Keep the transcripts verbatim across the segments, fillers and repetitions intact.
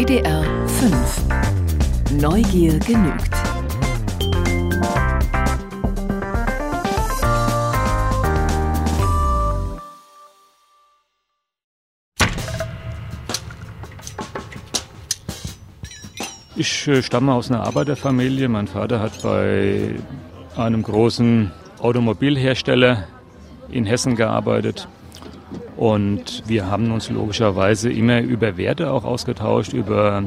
W D R fünf. Neugier genügt. Ich äh, stamme aus einer Arbeiterfamilie. Mein Vater hat bei einem großen Automobilhersteller in Hessen gearbeitet. Und wir haben uns logischerweise immer über Werte auch ausgetauscht, über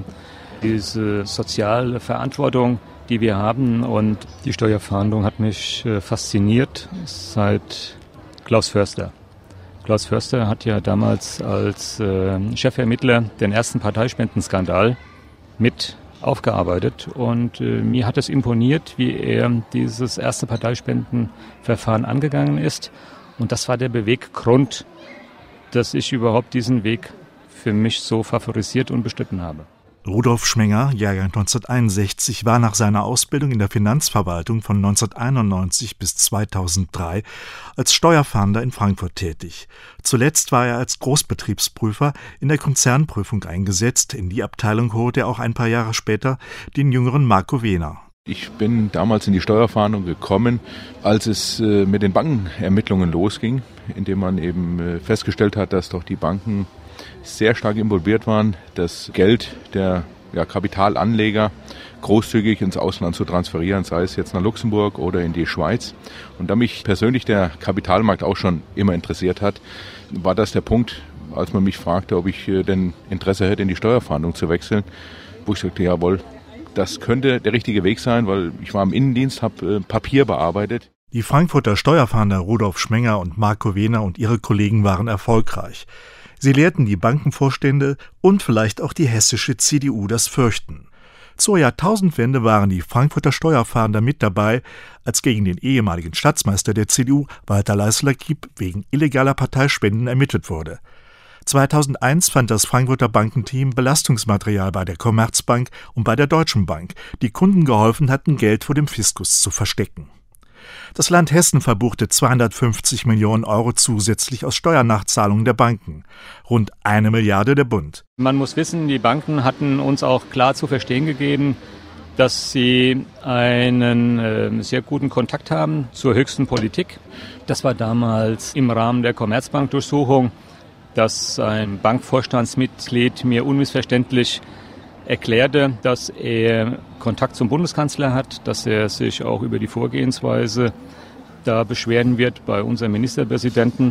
diese soziale Verantwortung, die wir haben. Und die Steuerfahndung hat mich äh, fasziniert seit Klaus Förster. Klaus Förster hat ja damals als äh, Chefermittler den ersten Parteispenden-Skandal mit aufgearbeitet und äh, mir hat es imponiert, wie er dieses erste Parteispendenverfahren angegangen ist und das war der Beweggrund, dass ich überhaupt diesen Weg für mich so favorisiert und bestritten habe. Rudolf Schmenger, Jahrgang neunzehnhunderteinundsechzig, war nach seiner Ausbildung in der Finanzverwaltung von neunzehnhunderteinundneunzig bis zweitausenddrei als Steuerfahnder in Frankfurt tätig. Zuletzt war er als Großbetriebsprüfer in der Konzernprüfung eingesetzt. In die Abteilung holte er auch ein paar Jahre später den jüngeren Marco Wehner. Ich bin damals in die Steuerfahndung gekommen, als es äh, mit den Bankenermittlungen losging, indem man eben äh, festgestellt hat, dass doch die Banken sehr stark involviert waren, das Geld der ja, Kapitalanleger großzügig ins Ausland zu transferieren, sei es jetzt nach Luxemburg oder in die Schweiz. Und da mich persönlich der Kapitalmarkt auch schon immer interessiert hat, war das der Punkt, als man mich fragte, ob ich denn Interesse hätte, in die Steuerfahndung zu wechseln, wo ich sagte, jawohl, das könnte der richtige Weg sein, weil ich war im Innendienst, habe äh, Papier bearbeitet. Die Frankfurter Steuerfahnder Rudolf Schmenger und Marco Wehner und ihre Kollegen waren erfolgreich. Sie lehrten die Bankenvorstände und vielleicht auch die hessische C D U das Fürchten. Zur Jahrtausendwende waren die Frankfurter Steuerfahnder mit dabei, als gegen den ehemaligen Staatsmeister der C D U, Walter Leisler-Kiep, wegen illegaler Parteispenden ermittelt wurde. zweitausendeins fand das Frankfurter Bankenteam Belastungsmaterial bei der Commerzbank und bei der Deutschen Bank, die Kunden geholfen hatten, Geld vor dem Fiskus zu verstecken. Das Land Hessen verbuchte zweihundertfünfzig Millionen Euro zusätzlich aus Steuernachzahlungen der Banken. Rund eine Milliarde der Bund. Man muss wissen, die Banken hatten uns auch klar zu verstehen gegeben, dass sie einen äh, sehr guten Kontakt haben zur höchsten Politik. Das war damals im Rahmen der Commerzbank-Durchsuchung, dass ein Bankvorstandsmitglied mir unmissverständlich erklärte, dass er Kontakt zum Bundeskanzler hat, dass er sich auch über die Vorgehensweise da beschweren wird bei unserem Ministerpräsidenten.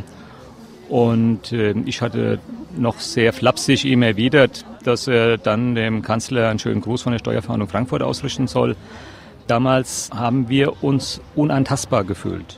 Und äh, ich hatte noch sehr flapsig ihm erwidert, dass er dann dem Kanzler einen schönen Gruß von der Steuerfahndung Frankfurt ausrichten soll. Damals haben wir uns unantastbar gefühlt.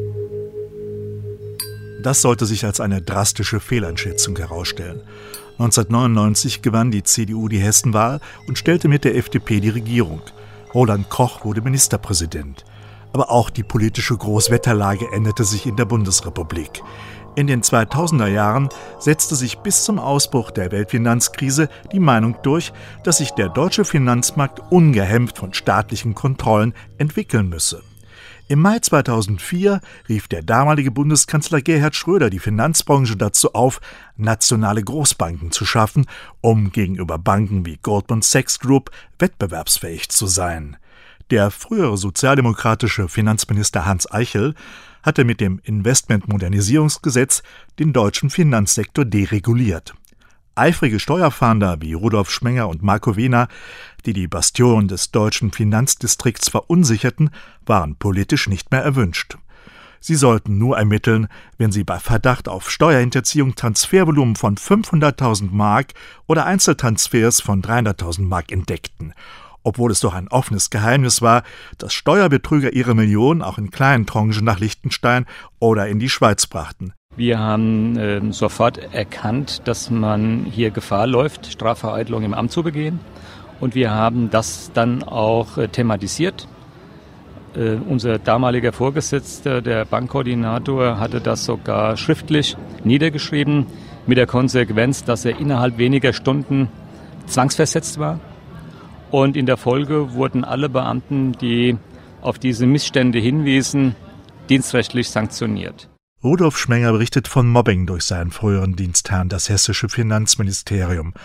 Das sollte sich als eine drastische Fehleinschätzung herausstellen. neunzehnhundertneunundneunzig gewann die C D U die Hessenwahl und stellte mit der F D P die Regierung. Roland Koch wurde Ministerpräsident. Aber auch die politische Großwetterlage änderte sich in der Bundesrepublik. In den zweitausender Jahren setzte sich bis zum Ausbruch der Weltfinanzkrise die Meinung durch, dass sich der deutsche Finanzmarkt ungehemmt von staatlichen Kontrollen entwickeln müsse. Im Mai zweitausendvier rief der damalige Bundeskanzler Gerhard Schröder die Finanzbranche dazu auf, nationale Großbanken zu schaffen, um gegenüber Banken wie Goldman Sachs Group wettbewerbsfähig zu sein. Der frühere sozialdemokratische Finanzminister Hans Eichel hatte mit dem Investmentmodernisierungsgesetz den deutschen Finanzsektor dereguliert. Eifrige Steuerfahnder wie Rudolf Schmenger und Marco Wehner, die die Bastion des deutschen Finanzdistrikts verunsicherten, waren politisch nicht mehr erwünscht. Sie sollten nur ermitteln, wenn sie bei Verdacht auf Steuerhinterziehung Transfervolumen von fünfhunderttausend Mark oder Einzeltransfers von dreihunderttausend Mark entdeckten. Obwohl es doch ein offenes Geheimnis war, dass Steuerbetrüger ihre Millionen auch in kleinen Tranchen nach Liechtenstein oder in die Schweiz brachten. Wir haben äh, sofort erkannt, dass man hier Gefahr läuft, Strafvereitelung im Amt zu begehen. Und wir haben das dann auch äh, thematisiert. Äh, unser damaliger Vorgesetzter, der Bankkoordinator, hatte das sogar schriftlich niedergeschrieben, mit der Konsequenz, dass er innerhalb weniger Stunden zwangsversetzt war. Und in der Folge wurden alle Beamten, die auf diese Missstände hinwiesen, dienstrechtlich sanktioniert. Rudolf Schmenger berichtet von Mobbing durch seinen früheren Dienstherrn, das hessische Finanzministerium.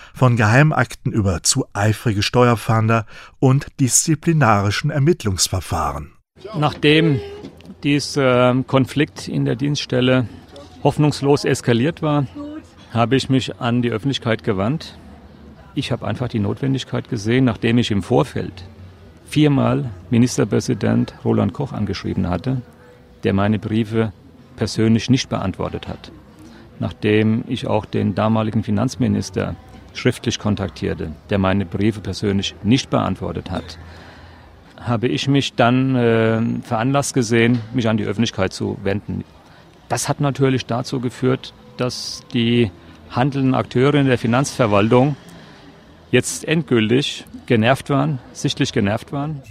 Von Geheimakten über zu eifrige Steuerfahnder und disziplinarischen Ermittlungsverfahren. Nachdem dieser Konflikt in der Dienststelle hoffnungslos eskaliert war, habe ich mich an die Öffentlichkeit gewandt. Ich habe einfach die Notwendigkeit gesehen, nachdem ich im Vorfeld viermal Ministerpräsident Roland Koch angeschrieben hatte, der meine Briefe persönlich nicht beantwortet hat. Nachdem ich auch den damaligen Finanzminister schriftlich kontaktierte, der meine Briefe persönlich nicht beantwortet hat, habe ich mich dann äh, veranlasst gesehen, mich an die Öffentlichkeit zu wenden. Das hat natürlich dazu geführt, dass die handelnden Akteure in der Finanzverwaltung jetzt endgültig genervt waren, sichtlich genervt waren.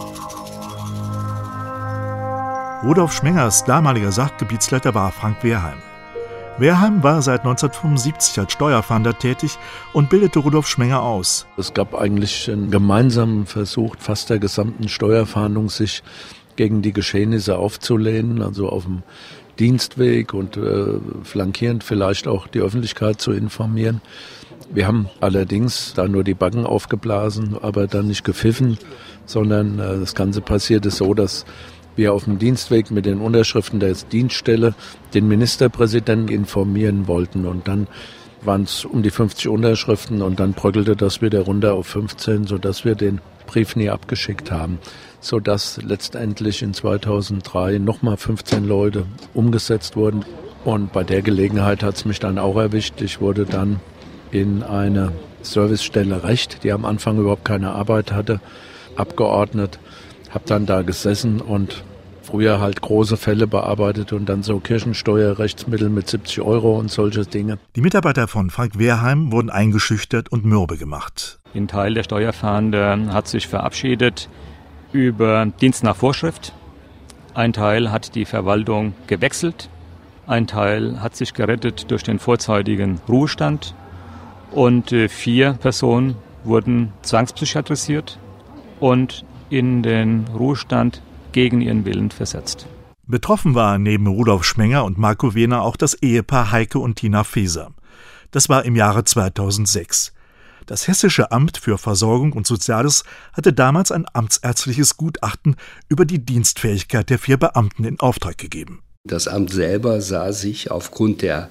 Rudolf Schmengers damaliger Sachgebietsleiter war Frank Wehrheim. Wehrheim war seit neunzehnhundertfünfundsiebzig als Steuerfahnder tätig und bildete Rudolf Schmenger aus. Es gab eigentlich einen gemeinsamen Versuch fast der gesamten Steuerfahndung, sich gegen die Geschehnisse aufzulehnen, also auf dem Dienstweg und äh, flankierend vielleicht auch die Öffentlichkeit zu informieren. Wir haben allerdings da nur die Backen aufgeblasen, aber dann nicht gepfiffen, sondern äh, das Ganze passierte so, dass wir auf dem Dienstweg mit den Unterschriften der Dienststelle den Ministerpräsidenten informieren wollten. Und dann waren es um die fünfzig Unterschriften und dann bröckelte das wieder runter auf fünfzehn, sodass wir den Brief nie abgeschickt haben. Sodass letztendlich in zweitausenddrei nochmal fünfzehn Leute umgesetzt wurden. Und bei der Gelegenheit hat es mich dann auch erwischt. Ich wurde dann in eine Servicestelle Recht, die am Anfang überhaupt keine Arbeit hatte, abgeordnet. Habe dann da gesessen und früher halt große Fälle bearbeitet und dann so Kirchensteuerrechtsmittel mit siebzig Euro und solche Dinge. Die Mitarbeiter von Frank Wehrheim wurden eingeschüchtert und mürbe gemacht. Ein Teil der Steuerfahnder hat sich verabschiedet über Dienst nach Vorschrift. Ein Teil hat die Verwaltung gewechselt. Ein Teil hat sich gerettet durch den vorzeitigen Ruhestand. Und vier Personen wurden zwangspsychiatrisiert und in den Ruhestand gegen ihren Willen versetzt. Betroffen war neben Rudolf Schmenger und Marco Wehner auch das Ehepaar Heike und Tina Feser. Das war im Jahre zweitausendsechs. Das Hessische Amt für Versorgung und Soziales hatte damals ein amtsärztliches Gutachten über die Dienstfähigkeit der vier Beamten in Auftrag gegeben. Das Amt selber sah sich aufgrund der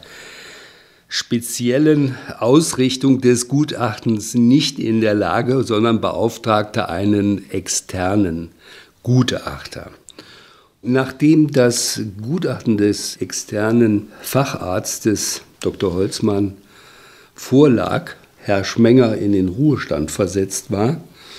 speziellen Ausrichtung des Gutachtens nicht in der Lage, sondern beauftragte einen externen Gutachter. Nachdem das Gutachten des externen Facharztes Doktor Holzmann vorlag, Herr Schmenger in den Ruhestand versetzt war,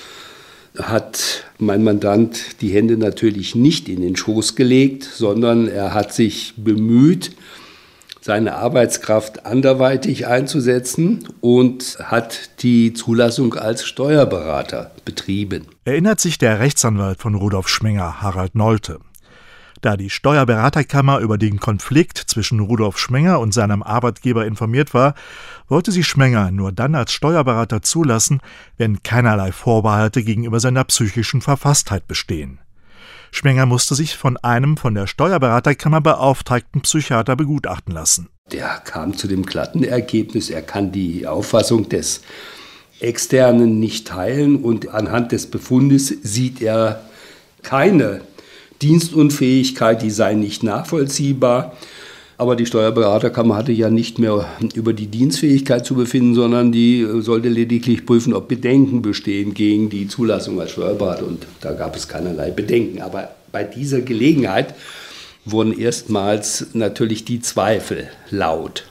hat mein Mandant die Hände natürlich nicht in den Schoß gelegt, sondern er hat sich bemüht, seine Arbeitskraft anderweitig einzusetzen und hat die Zulassung als Steuerberater betrieben. Erinnert sich der Rechtsanwalt von Rudolf Schmenger, Harald Nolte. Da die Steuerberaterkammer über den Konflikt zwischen Rudolf Schmenger und seinem Arbeitgeber informiert war, wollte sie Schmenger nur dann als Steuerberater zulassen, wenn keinerlei Vorbehalte gegenüber seiner psychischen Verfasstheit bestehen. Schmenger musste sich von einem von der Steuerberaterkammer beauftragten Psychiater begutachten lassen. Der kam zu dem glatten Ergebnis, er kann die Auffassung des Externen nicht teilen und anhand des Befundes sieht er keine Dienstunfähigkeit, die sei nicht nachvollziehbar. Aber die Steuerberaterkammer hatte ja nicht mehr über die Dienstfähigkeit zu befinden, sondern die sollte lediglich prüfen, ob Bedenken bestehen gegen die Zulassung als Steuerberater. Und da gab es keinerlei Bedenken. Aber bei dieser Gelegenheit wurden erstmals natürlich die Zweifel laut.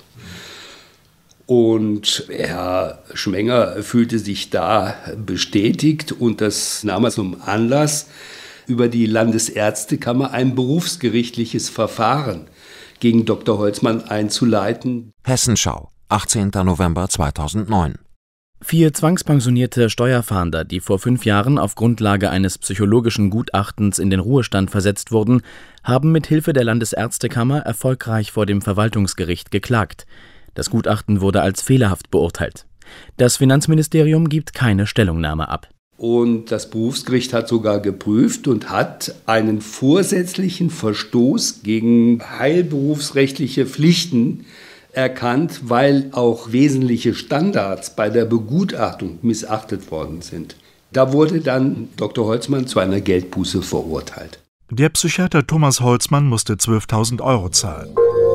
Und Herr Schmenger fühlte sich da bestätigt und das nahm er zum Anlass, über die Landesärztekammer ein berufsgerichtliches Verfahren gegen Doktor Holzmann einzuleiten. Hessenschau, achtzehnter November zweitausendneun. Vier zwangspensionierte Steuerfahnder, die vor fünf Jahren auf Grundlage eines psychologischen Gutachtens in den Ruhestand versetzt wurden, haben mit Hilfe der Landesärztekammer erfolgreich vor dem Verwaltungsgericht geklagt. Das Gutachten wurde als fehlerhaft beurteilt. Das Finanzministerium gibt keine Stellungnahme ab. Und das Berufsgericht hat sogar geprüft und hat einen vorsätzlichen Verstoß gegen heilberufsrechtliche Pflichten erkannt, weil auch wesentliche Standards bei der Begutachtung missachtet worden sind. Da wurde dann Doktor Holzmann zu einer Geldbuße verurteilt. Der Psychiater Thomas Holzmann musste zwölftausend Euro zahlen.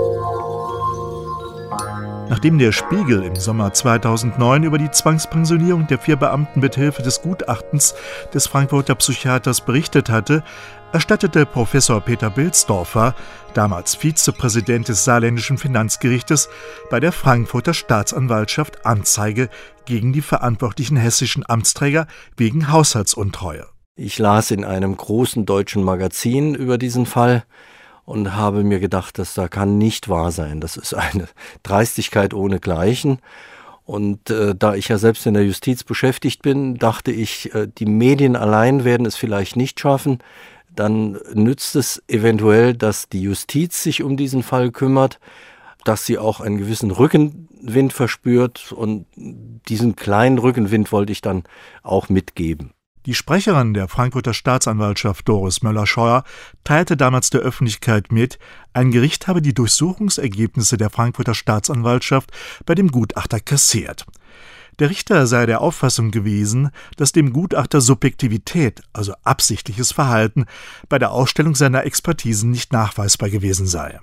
Nachdem der Spiegel im Sommer zweitausendneun über die Zwangspensionierung der vier Beamten mit Hilfe des Gutachtens des Frankfurter Psychiaters berichtet hatte, erstattete Professor Peter Bilsdorfer, damals Vizepräsident des Saarländischen Finanzgerichtes, bei der Frankfurter Staatsanwaltschaft Anzeige gegen die verantwortlichen hessischen Amtsträger wegen Haushaltsuntreue. Ich las in einem großen deutschen Magazin über diesen Fall und habe mir gedacht, das da kann nicht wahr sein. Das ist eine Dreistigkeit ohnegleichen. Und äh, da ich ja selbst in der Justiz beschäftigt bin, dachte ich, äh, die Medien allein werden es vielleicht nicht schaffen. Dann nützt es eventuell, dass die Justiz sich um diesen Fall kümmert, dass sie auch einen gewissen Rückenwind verspürt. Und diesen kleinen Rückenwind wollte ich dann auch mitgeben. Die Sprecherin der Frankfurter Staatsanwaltschaft Doris Möller-Scheuer teilte damals der Öffentlichkeit mit, ein Gericht habe die Durchsuchungsergebnisse der Frankfurter Staatsanwaltschaft bei dem Gutachter kassiert. Der Richter sei der Auffassung gewesen, dass dem Gutachter Subjektivität, also absichtliches Verhalten, bei der Ausstellung seiner Expertisen nicht nachweisbar gewesen sei.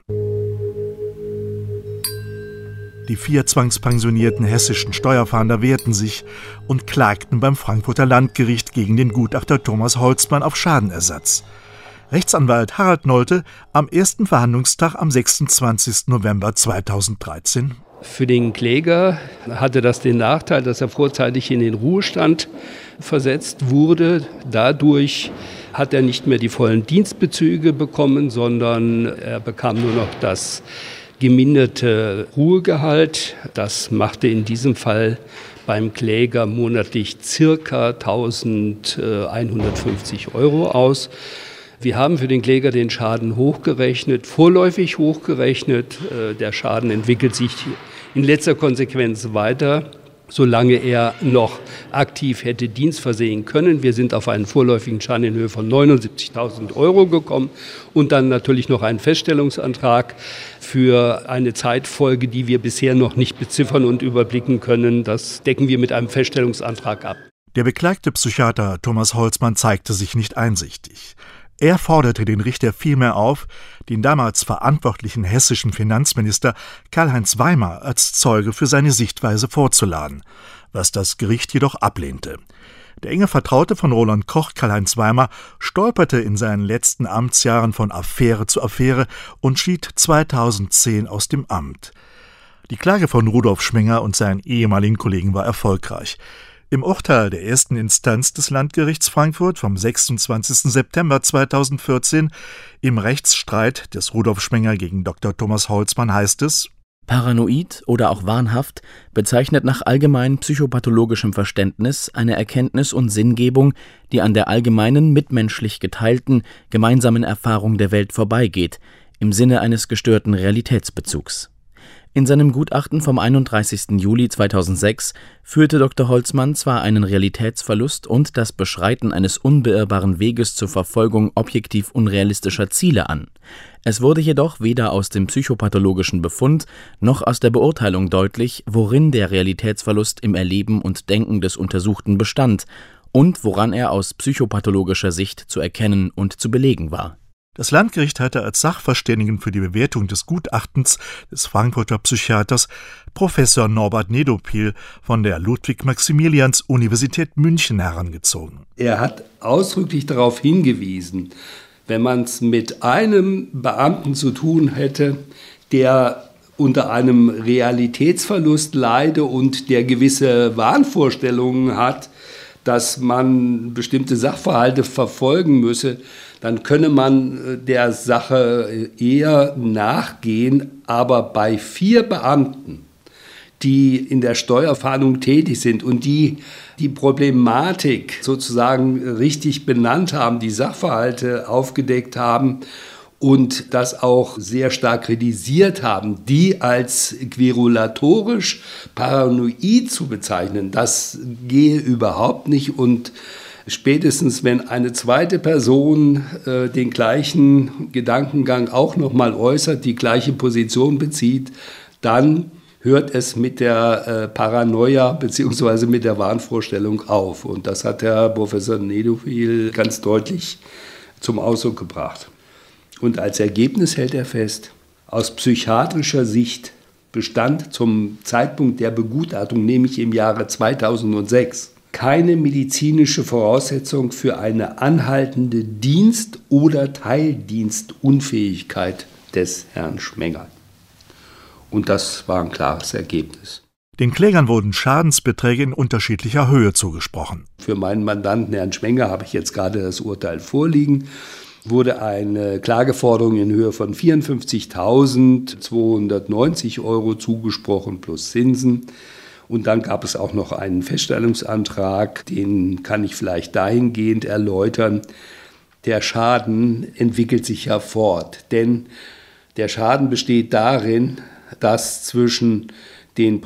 Die vier zwangspensionierten hessischen Steuerfahnder wehrten sich und klagten beim Frankfurter Landgericht gegen den Gutachter Thomas Holzmann auf Schadenersatz. Rechtsanwalt Harald Nolte am ersten Verhandlungstag am sechsundzwanzigsten November zweitausenddreizehn. Für den Kläger hatte das den Nachteil, dass er vorzeitig in den Ruhestand versetzt wurde. Dadurch hat er nicht mehr die vollen Dienstbezüge bekommen, sondern er bekam nur noch das geminderte Ruhegehalt. Das machte in diesem Fall beim Kläger monatlich circa eintausendeinhundertfünfzig Euro aus. Wir haben für den Kläger den Schaden hochgerechnet, vorläufig hochgerechnet. Der Schaden entwickelt sich in letzter Konsequenz weiter, solange er noch aktiv hätte Dienst versehen können. Wir sind auf einen vorläufigen Schaden in Höhe von neunundsiebzigtausend Euro gekommen und dann natürlich noch einen Feststellungsantrag für eine Zeitfolge, die wir bisher noch nicht beziffern und überblicken können. Das decken wir mit einem Feststellungsantrag ab. Der beklagte Psychiater Thomas Holzmann zeigte sich nicht einsichtig. Er forderte den Richter vielmehr auf, den damals verantwortlichen hessischen Finanzminister Karl-Heinz Weimar als Zeuge für seine Sichtweise vorzuladen, was das Gericht jedoch ablehnte. Der enge Vertraute von Roland Koch, Karl-Heinz Weimar, stolperte in seinen letzten Amtsjahren von Affäre zu Affäre und schied zweitausendzehn aus dem Amt. Die Klage von Rudolf Schmenger und seinen ehemaligen Kollegen war erfolgreich. Im Urteil der ersten Instanz des Landgerichts Frankfurt vom sechsundzwanzigsten September zweitausendvierzehn im Rechtsstreit des Rudolf Schmenger gegen Doktor Thomas Holzmann heißt es: Paranoid oder auch wahnhaft bezeichnet nach allgemein psychopathologischem Verständnis eine Erkenntnis und Sinngebung, die an der allgemeinen mitmenschlich geteilten, gemeinsamen Erfahrung der Welt vorbeigeht, im Sinne eines gestörten Realitätsbezugs. In seinem Gutachten vom einunddreißigsten Juli zweitausendsechs führte Doktor Holzmann zwar einen Realitätsverlust und das Beschreiten eines unbeirrbaren Weges zur Verfolgung objektiv unrealistischer Ziele an. Es wurde jedoch weder aus dem psychopathologischen Befund noch aus der Beurteilung deutlich, worin der Realitätsverlust im Erleben und Denken des Untersuchten bestand und woran er aus psychopathologischer Sicht zu erkennen und zu belegen war. Das Landgericht hatte als Sachverständigen für die Bewertung des Gutachtens des Frankfurter Psychiaters Professor Norbert Nedopil von der Ludwig-Maximilians-Universität München herangezogen. Er hat ausdrücklich darauf hingewiesen, wenn man es mit einem Beamten zu tun hätte, der unter einem Realitätsverlust leide und der gewisse Wahnvorstellungen hat, dass man bestimmte Sachverhalte verfolgen müsse, dann könne man der Sache eher nachgehen. Aber bei vier Beamten, die in der Steuerfahndung tätig sind und die die Problematik sozusagen richtig benannt haben, die Sachverhalte aufgedeckt haben und das auch sehr stark kritisiert haben, die als querulatorisch paranoid zu bezeichnen, das gehe überhaupt nicht. Und spätestens, wenn eine zweite Person äh, den gleichen Gedankengang auch noch mal äußert, die gleiche Position bezieht, dann hört es mit der äh, Paranoia bzw. mit der Wahnvorstellung auf. Und das hat Herr Professor Nedofil ganz deutlich zum Ausdruck gebracht. Und als Ergebnis hält er fest, aus psychiatrischer Sicht bestand zum Zeitpunkt der Begutachtung, nämlich im Jahre zweitausendsechs, keine medizinische Voraussetzung für eine anhaltende Dienst- oder Teildienstunfähigkeit des Herrn Schmenger. Und das war ein klares Ergebnis. Den Klägern wurden Schadensbeträge in unterschiedlicher Höhe zugesprochen. Für meinen Mandanten Herrn Schmenger habe ich jetzt gerade das Urteil vorliegen. Wurde eine Klageforderung in Höhe von vierundfünfzigtausendzweihundertneunzig Euro zugesprochen plus Zinsen. Und dann gab es auch noch einen Feststellungsantrag, den kann ich vielleicht dahingehend erläutern. Der Schaden entwickelt sich ja fort, denn der Schaden besteht darin, dass zwischen den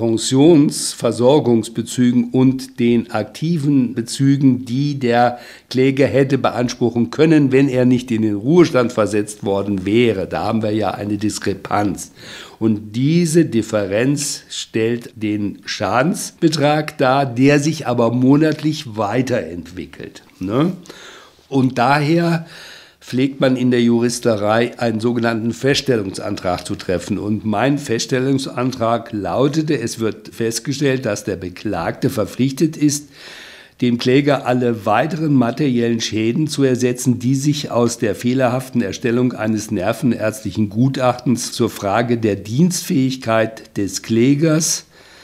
Pensionsversorgungsbezügen und den aktiven Bezügen, die der Kläger hätte beanspruchen können, wenn er nicht in den Ruhestand versetzt worden wäre. Da haben wir ja eine Diskrepanz. Und diese Differenz stellt den Schadensbetrag dar, der sich aber monatlich weiterentwickelt, ne? Und daher pflegt man in der Juristerei einen sogenannten Feststellungsantrag zu treffen. Und mein Feststellungsantrag lautete, es wird festgestellt, dass der Beklagte verpflichtet ist, dem Kläger alle weiteren materiellen Schäden zu ersetzen, die sich aus der fehlerhaften Erstellung eines nervenärztlichen Gutachtens zur Frage der Dienstfähigkeit des Klägers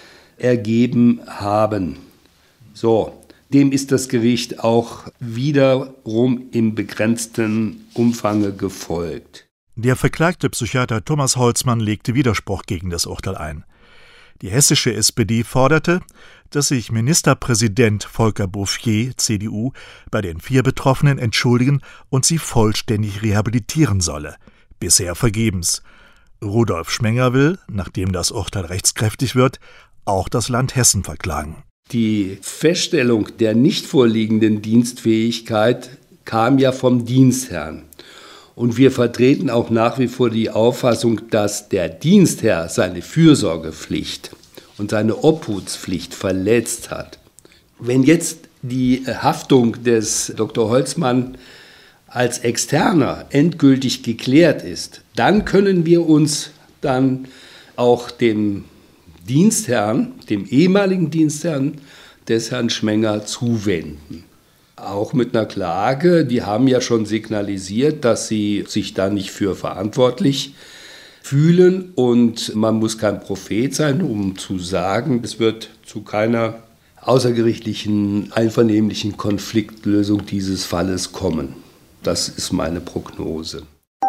ergeben haben. So. Dem ist das Gericht auch wiederum im begrenzten Umfange gefolgt. Der verklagte Psychiater Thomas Holzmann legte Widerspruch gegen das Urteil ein. Die hessische S P D forderte, dass sich Ministerpräsident Volker Bouffier, C D U, bei den vier Betroffenen entschuldigen und sie vollständig rehabilitieren solle. Bisher vergebens. Rudolf Schmenger will, nachdem das Urteil rechtskräftig wird, auch das Land Hessen verklagen. Die Feststellung der nicht vorliegenden Dienstfähigkeit kam ja vom Dienstherrn. Und wir vertreten auch nach wie vor die Auffassung, dass der Dienstherr seine Fürsorgepflicht und seine Obhutspflicht verletzt hat. Wenn jetzt die Haftung des Doktor Holzmann als Externer endgültig geklärt ist, dann können wir uns dann auch dem Dienstherrn, dem ehemaligen Dienstherrn des Herrn Schmenger zuwenden. Auch mit einer Klage, die haben ja schon signalisiert, dass sie sich da nicht für verantwortlich fühlen und man muss kein Prophet sein, um zu sagen, es wird zu keiner außergerichtlichen, einvernehmlichen Konfliktlösung dieses Falles kommen. Das ist meine Prognose.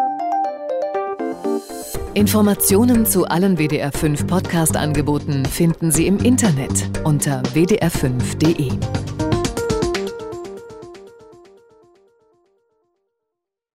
Informationen zu allen W D R fünf Podcast-Angeboten finden Sie im Internet unter w d r fünf punkt d e.